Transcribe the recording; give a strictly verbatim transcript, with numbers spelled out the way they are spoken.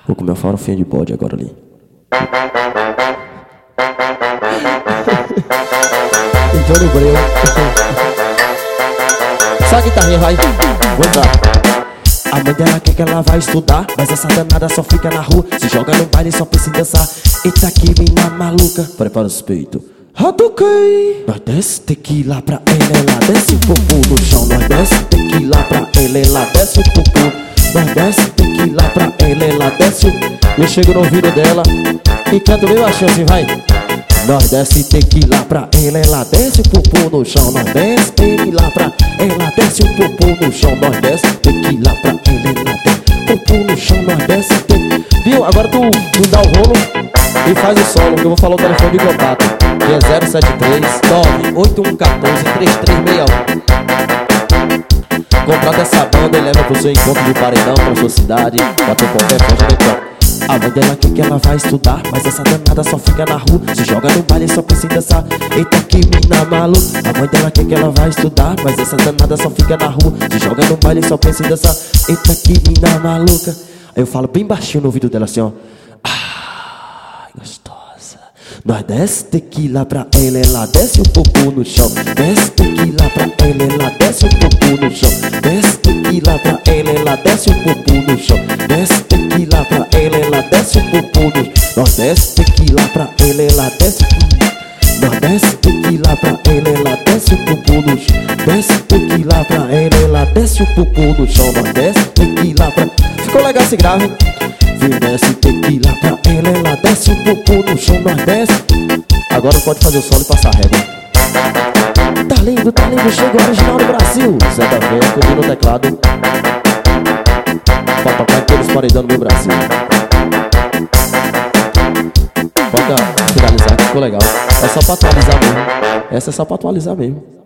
Vou comer uma farofinha de bode agora ali. Johnny Breu. Só a guitarrinha, vai. Vou entrar. A mãe dela quer que ela vai estudar, mas essa danada só fica na rua. Se joga no baile só pensa em dançar. Eita que mina maluca. Prepara os peitos. Ratuquei. Nós desce tequila pra ela, ela desce o popô no chão. Nós desce tequila pra ela, ela desce o popô. Nós desce tequila pra ela, ela desce o... Eu chego no ouvido dela e canto bem baixinho assim, vai. Nós desce tequila pra ela, ela desce o popô no chão. Nós desce tequila pra ela, desce o popô no chão. Nós desce tequila pra ela, ela desce o popô no chão. Nós desce tequila. Viu? Agora tu me dá o rolo e faz o solo, que eu vou falar o telefone de contato, que é zero sete três nove oito um um quatro três três seis um. Contrata essa banda e leva pro seu encontro de paredão, pra sua cidade, pra ter qualquer festa de campo. A mãe dela quer que ela vai estudar, mas essa danada só fica na rua. Se joga no baile só pensa em dançar. Eita que mina maluca. A mãe dela quer que ela vai estudar, mas essa danada só fica na rua. Se joga no baile só pensa em dançar. Eita que mina maluca. Aí eu falo bem baixinho no ouvido dela assim, ó. Ah, gostosa. Nós desce tequila pra ela, ela desce o popô no chão. Desce tequila pra ela, ela desce o popô no chão. Desce tequila pra ela, ela desce o popô no chão. Desce tequila pra ela, ela desce o popô no chão. Nós desce tequila pra ela, ela desce. Nós desce tequila pra ela, ela desce o popô no chão. Desce tequila pra ela, ela desce o popô no chão. Nós desce tequila pra... Ficou legal esse grave? Vem, desce tequila pra ela, ela desce o popô no chão. Nós desce. Agora pode fazer o solo e passar a régua. Tá lindo, tá lindo, chegou original no Brasil. Zé da Venda, no teclado. Pra tocar em todos os paredão no meu Brasil. Pode finalizar que ficou legal. É só pra atualizar mesmo. Essa é só pra atualizar mesmo.